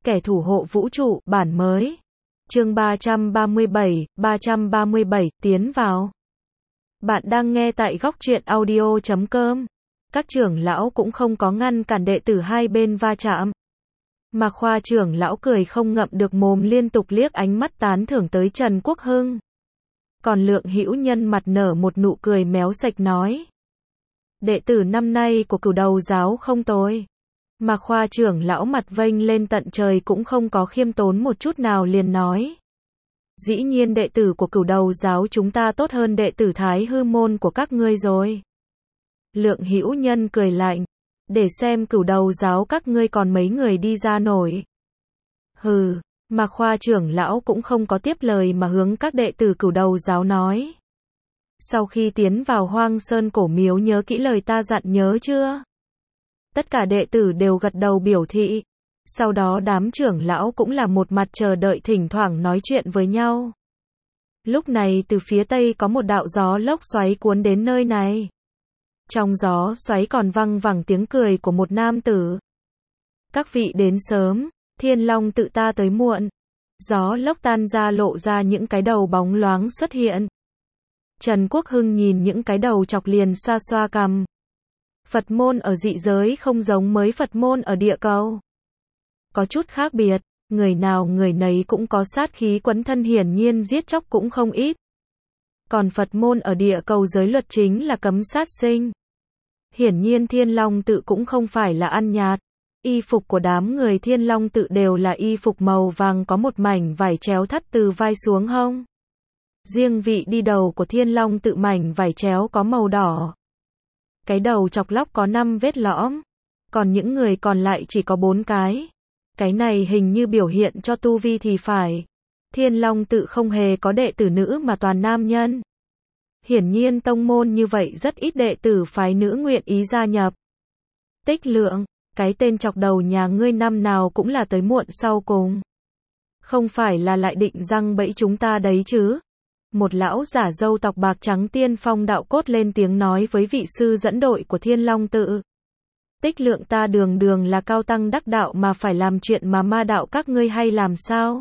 Kẻ thủ hộ vũ trụ, bản mới. Chương 337, tiến vào. Bạn đang nghe tại góc truyện audio.com. Các trưởng lão cũng không có ngăn cản đệ tử hai bên va chạm. Mạc Khoa trưởng lão cười không ngậm được mồm, liên tục liếc ánh mắt tán thưởng tới Trần Quốc Hưng. Còn Lượng Hữu Nhân mặt nở một nụ cười méo sạch nói: đệ tử năm nay của Cửu Đầu giáo không tồi. Mạc Khoa trưởng lão mặt vênh lên tận trời cũng không có khiêm tốn một chút nào, liền nói: dĩ nhiên đệ tử của Cửu Đầu giáo chúng ta tốt hơn đệ tử Thái Hư môn của các ngươi rồi. Lượng Hữu Nhân cười lạnh: để xem Cửu Đầu giáo các ngươi còn mấy người đi ra nổi. Hừ. Mạc Khoa trưởng lão cũng không có tiếp lời mà hướng các đệ tử Cửu Đầu giáo nói: sau khi tiến vào Hoang Sơn cổ miếu nhớ kỹ lời ta dặn nhớ chưa? Tất cả đệ tử đều gật đầu biểu thị. Sau đó đám trưởng lão cũng là một mặt chờ đợi, thỉnh thoảng nói chuyện với nhau. Lúc này từ phía tây có một đạo gió lốc xoáy cuốn đến nơi này. Trong gió xoáy còn văng vẳng tiếng cười của một nam tử. Các vị đến sớm, Thiên Long tự ta tới muộn. Gió lốc tan ra lộ ra những cái đầu bóng loáng xuất hiện. Trần Quốc Hưng nhìn những cái đầu chọc liền xoa xoa cằm. Phật môn ở dị giới không giống mới Phật môn ở địa cầu. Có chút khác biệt, người nào người nấy cũng có sát khí quấn thân, hiển nhiên giết chóc cũng không ít. Còn Phật môn ở địa cầu giới luật chính là cấm sát sinh. Hiển nhiên Thiên Long tự cũng không phải là ăn nhạt. Y phục của đám người Thiên Long tự đều là y phục màu vàng, có một mảnh vải chéo thắt từ vai xuống hông. Riêng vị đi đầu của Thiên Long tự mảnh vải chéo có màu đỏ. Cái đầu chọc lóc có 5 vết lõm, còn những người còn lại chỉ có 4 cái. Cái này hình như biểu hiện cho tu vi thì phải. Thiên Long tự không hề có đệ tử nữ mà toàn nam nhân. Hiển nhiên tông môn như vậy rất ít đệ tử phái nữ nguyện ý gia nhập. Tích Lượng, cái tên chọc đầu nhà ngươi năm nào cũng là tới muộn sau cùng. Không phải là lại định răng bẫy chúng ta đấy chứ? Một lão giả râu tóc bạc trắng tiên phong đạo cốt lên tiếng nói với vị sư dẫn đội của Thiên Long tự. Tích Lượng ta đường đường là cao tăng đắc đạo mà phải làm chuyện mà ma đạo các ngươi hay làm sao?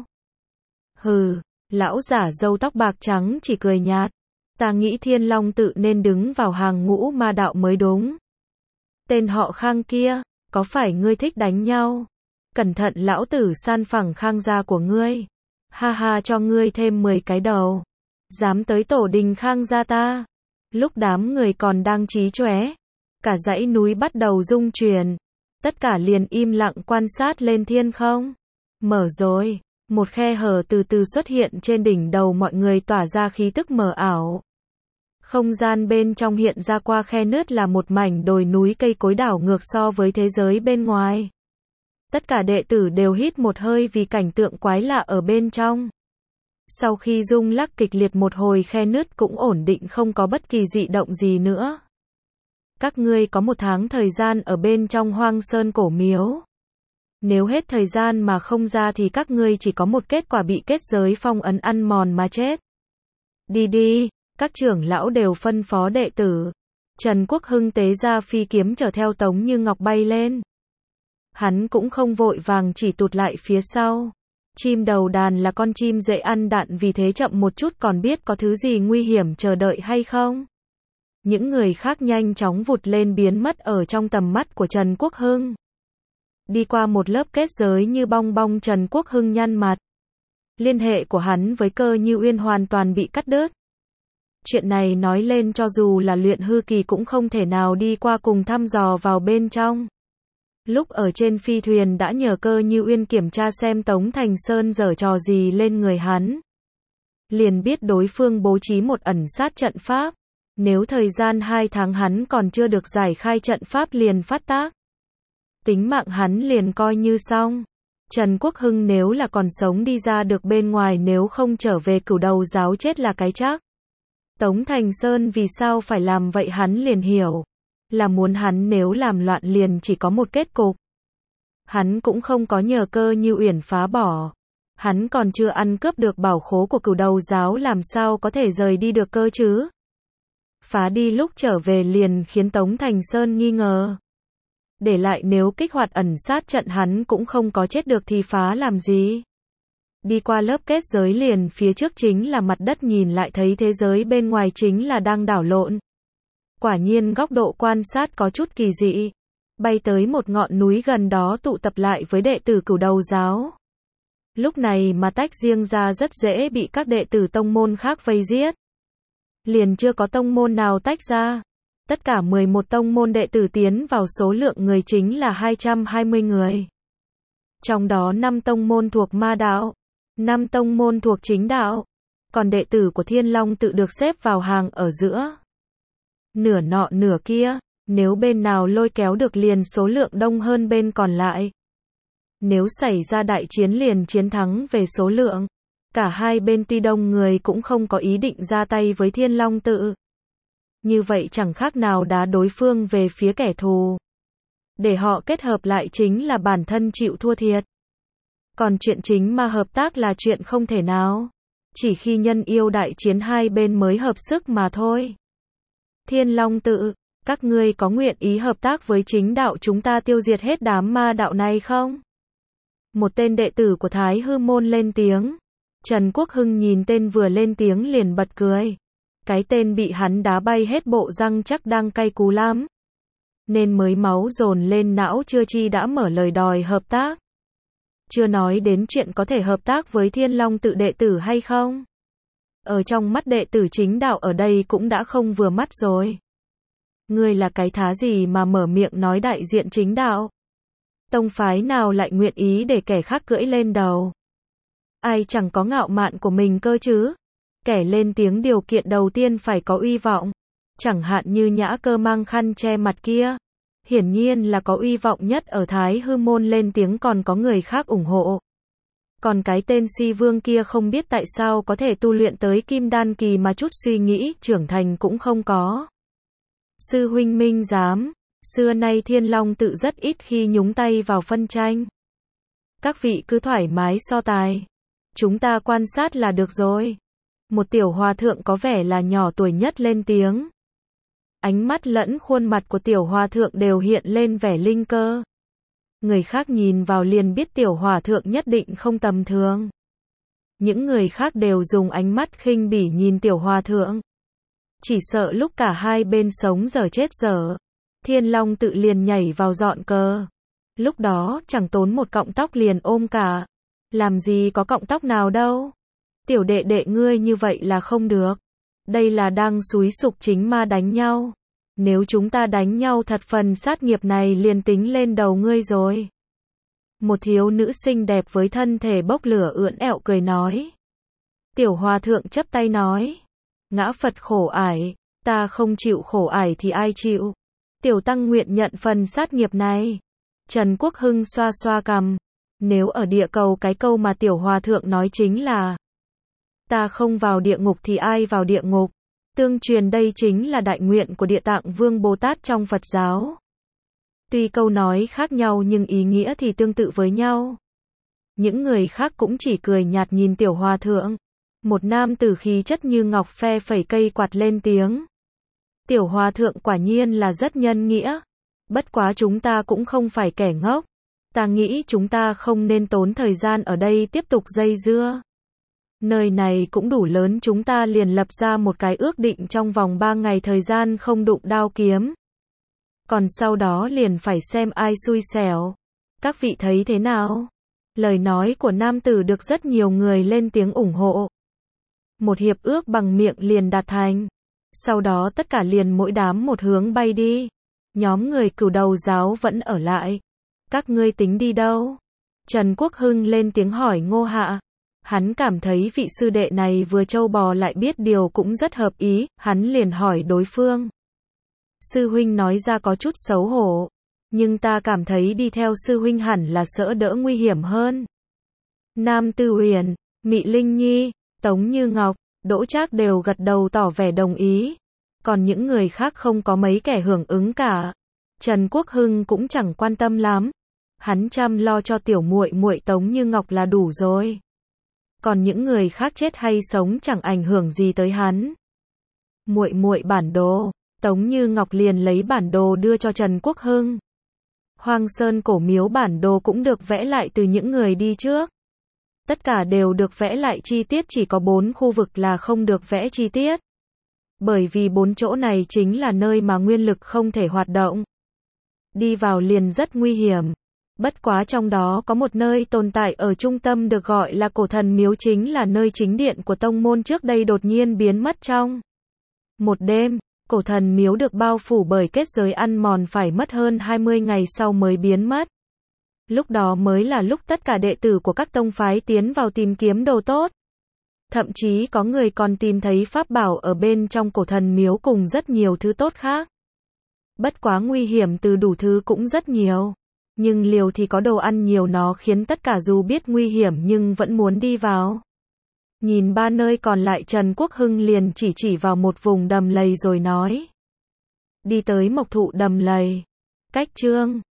Hừ, lão giả râu tóc bạc trắng chỉ cười nhạt. Ta nghĩ Thiên Long tự nên đứng vào hàng ngũ ma đạo mới đúng. Tên họ Khang kia, có phải ngươi thích đánh nhau? Cẩn thận lão tử san phẳng Khang gia của ngươi. Ha ha, cho ngươi thêm 10 cái đầu. Dám tới tổ đình Khang gia ta. Lúc đám người còn đang chí chóe, cả dãy núi bắt đầu rung chuyển. Tất cả liền im lặng quan sát lên thiên không. Mở rồi, một khe hở từ từ xuất hiện trên đỉnh đầu mọi người, tỏa ra khí tức mờ ảo. Không gian bên trong hiện ra qua khe nứt là một mảnh đồi núi cây cối đảo ngược so với thế giới bên ngoài. Tất cả đệ tử đều hít một hơi vì cảnh tượng quái lạ ở bên trong. Sau khi rung lắc kịch liệt một hồi, khe nứt cũng ổn định, không có bất kỳ dị động gì nữa. Các ngươi có 1 tháng thời gian ở bên trong Hoang Sơn cổ miếu. Nếu hết thời gian mà không ra thì các ngươi chỉ có một kết quả, bị kết giới phong ấn ăn mòn mà chết. Đi đi, các trưởng lão đều phân phó đệ tử. Trần Quốc Hưng tế ra phi kiếm chở theo Tống Như Ngọc bay lên. Hắn cũng không vội vàng, chỉ tụt lại phía sau. Chim đầu đàn là con chim dễ ăn đạn, vì thế chậm một chút, còn biết có thứ gì nguy hiểm chờ đợi hay không. Những người khác nhanh chóng vụt lên, biến mất ở trong tầm mắt của Trần Quốc Hưng. Đi qua một lớp kết giới như bong bong, Trần Quốc Hưng nhăn mặt. Liên hệ của hắn với Cơ Như Uyên hoàn toàn bị cắt đứt. Chuyện này nói lên cho dù là luyện hư kỳ cũng không thể nào đi qua cùng thăm dò vào bên trong. Lúc ở trên phi thuyền đã nhờ Cơ Như Uyên kiểm tra xem Tống Thành Sơn giở trò gì lên người hắn. Liền biết đối phương bố trí một ẩn sát trận pháp. Nếu thời gian 2 tháng hắn còn chưa được giải khai trận pháp liền phát tác, tính mạng hắn liền coi như xong. Trần Quốc Hưng nếu là còn sống đi ra được bên ngoài, nếu không trở về Cửu Đầu giáo chết là cái chắc. Tống Thành Sơn vì sao phải làm vậy hắn liền hiểu. Là muốn hắn nếu làm loạn liền chỉ có một kết cục. Hắn cũng không có nhờ Cơ Như Uyển phá bỏ. Hắn còn chưa ăn cướp được bảo khố của Cửu Đầu giáo, làm sao có thể rời đi được cơ chứ? Phá đi lúc trở về liền khiến Tống Thành Sơn nghi ngờ. Để lại nếu kích hoạt ẩn sát trận hắn cũng không có chết được thì phá làm gì. Đi qua lớp kết giới liền phía trước chính là mặt đất, nhìn lại thấy thế giới bên ngoài chính là đang đảo lộn. Quả nhiên góc độ quan sát có chút kỳ dị. Bay tới một ngọn núi gần đó tụ tập lại với đệ tử Cửu Đầu giáo. Lúc này mà tách riêng ra rất dễ bị các đệ tử tông môn khác vây giết. Liền chưa có tông môn nào tách ra. Tất cả 11 tông môn đệ tử tiến vào, số lượng người chính là 220 người. Trong đó 5 tông môn thuộc ma đạo, 5 tông môn thuộc chính đạo. Còn đệ tử của Thiên Long tự được xếp vào hàng ở giữa. Nửa nọ nửa kia, nếu bên nào lôi kéo được liền số lượng đông hơn bên còn lại. Nếu xảy ra đại chiến liền chiến thắng về số lượng. Cả hai bên tuy đông người cũng không có ý định ra tay với Thiên Long tự. Như vậy chẳng khác nào đá đối phương về phía kẻ thù. Để họ kết hợp lại chính là bản thân chịu thua thiệt. Còn chuyện chính mà hợp tác là chuyện không thể nào. Chỉ khi nhân yêu đại chiến hai bên mới hợp sức mà thôi. Thiên Long tự, các ngươi có nguyện ý hợp tác với chính đạo chúng ta tiêu diệt hết đám ma đạo này không? Một tên đệ tử của Thái Hư môn lên tiếng. Trần Quốc Hưng nhìn tên vừa lên tiếng liền bật cười. Cái tên bị hắn đá bay hết bộ răng chắc đang cay cú lắm. Nên mới máu dồn lên não chưa chi đã mở lời đòi hợp tác. Chưa nói đến chuyện có thể hợp tác với Thiên Long tự đệ tử hay không. Ở trong mắt đệ tử chính đạo ở đây cũng đã không vừa mắt rồi. Ngươi là cái thá gì mà mở miệng nói đại diện chính đạo? Tông phái nào lại nguyện ý để kẻ khác cưỡi lên đầu? Ai chẳng có ngạo mạn của mình cơ chứ? Kẻ lên tiếng điều kiện đầu tiên phải có uy vọng. Chẳng hạn như Nhã Cơ mang khăn che mặt kia. Hiển nhiên là có uy vọng nhất ở Thái Hư môn lên tiếng, còn có người khác ủng hộ. Còn cái tên Si Vương kia không biết tại sao có thể tu luyện tới Kim Đan kỳ mà chút suy nghĩ trưởng thành cũng không có. Sư huynh minh giám, xưa nay Thiên Long tự rất ít khi nhúng tay vào phân tranh. Các vị cứ thoải mái so tài. Chúng ta quan sát là được rồi. Một tiểu hòa thượng có vẻ là nhỏ tuổi nhất lên tiếng. Ánh mắt lẫn khuôn mặt của tiểu hòa thượng đều hiện lên vẻ linh cơ. Người khác nhìn vào liền biết tiểu hòa thượng nhất định không tầm thường. Những người khác đều dùng ánh mắt khinh bỉ nhìn tiểu hòa thượng. Chỉ sợ lúc cả hai bên sống dở chết dở, Thiên Long tự liền nhảy vào dọn cờ. Lúc đó chẳng tốn một cọng tóc liền ôm cả. Làm gì có cọng tóc nào đâu. Tiểu đệ đệ ngươi như vậy là không được. Đây là đang xúi sục chính ma đánh nhau. Nếu chúng ta đánh nhau thật phần sát nghiệp này liền tính lên đầu ngươi rồi. Một thiếu nữ xinh đẹp với thân thể bốc lửa ưỡn ẹo cười nói. Tiểu hòa thượng chắp tay nói. Ngã Phật khổ ải, ta không chịu khổ ải thì ai chịu. Tiểu tăng nguyện nhận phần sát nghiệp này. Trần Quốc Hưng xoa xoa cằm. Nếu ở địa cầu cái câu mà tiểu hòa thượng nói chính là ta không vào địa ngục thì ai vào địa ngục. Tương truyền đây chính là đại nguyện của Địa Tạng Vương Bồ Tát trong Phật giáo. Tuy câu nói khác nhau nhưng ý nghĩa thì tương tự với nhau. Những người khác cũng chỉ cười nhạt nhìn tiểu hòa thượng. Một nam tử khí chất như ngọc phe phẩy cây quạt lên tiếng. Tiểu hòa thượng quả nhiên là rất nhân nghĩa. Bất quá chúng ta cũng không phải kẻ ngốc. Ta nghĩ chúng ta không nên tốn thời gian ở đây tiếp tục dây dưa. Nơi này cũng đủ lớn, chúng ta liền lập ra một cái ước định trong vòng 3 ngày thời gian không đụng đao kiếm. Còn sau đó liền phải xem ai xui xẻo. Các vị thấy thế nào? Lời nói của nam tử được rất nhiều người lên tiếng ủng hộ. Một hiệp ước bằng miệng liền đạt thành. Sau đó tất cả liền mỗi đám một hướng bay đi. Nhóm người Cửu Đầu giáo vẫn ở lại. Các ngươi tính đi đâu? Trần Quốc Hưng lên tiếng hỏi Ngô Hạ. Hắn cảm thấy vị sư đệ này vừa trâu bò lại biết điều cũng rất hợp ý, hắn liền hỏi đối phương. Sư huynh nói ra có chút xấu hổ, nhưng ta cảm thấy đi theo sư huynh hẳn là sợ đỡ nguy hiểm hơn. Nam Tư Huyền, Mị Linh Nhi, Tống Như Ngọc, Đỗ Trác đều gật đầu tỏ vẻ đồng ý. Còn những người khác không có mấy kẻ hưởng ứng cả. Trần Quốc Hưng cũng chẳng quan tâm lắm. Hắn chăm lo cho tiểu muội muội Tống Như Ngọc là đủ rồi. Còn những người khác chết hay sống chẳng ảnh hưởng gì tới hắn. Muội muội bản đồ, Tống Như Ngọc liền lấy bản đồ đưa cho Trần Quốc Hưng. Hoang Sơn cổ miếu bản đồ cũng được vẽ lại từ những người đi trước. Tất cả đều được vẽ lại chi tiết, chỉ có 4 khu vực là không được vẽ chi tiết. Bởi vì 4 chỗ này chính là nơi mà nguyên lực không thể hoạt động. Đi vào liền rất nguy hiểm. Bất quá trong đó có một nơi tồn tại ở trung tâm được gọi là cổ thần miếu, chính là nơi chính điện của tông môn trước đây đột nhiên biến mất trong một đêm. Cổ thần miếu được bao phủ bởi kết giới ăn mòn, phải mất hơn 20 ngày sau mới biến mất. Lúc đó mới là lúc tất cả đệ tử của các tông phái tiến vào tìm kiếm đồ tốt. Thậm chí có người còn tìm thấy pháp bảo ở bên trong cổ thần miếu cùng rất nhiều thứ tốt khác. Bất quá nguy hiểm từ đủ thứ cũng rất nhiều. Nhưng liều thì có đồ ăn nhiều, nó khiến tất cả dù biết nguy hiểm nhưng vẫn muốn đi vào. Nhìn 3 nơi còn lại, Trần Quốc Hưng liền chỉ vào một vùng đầm lầy rồi nói. Đi tới Mộc Thụ đầm lầy. Cách chương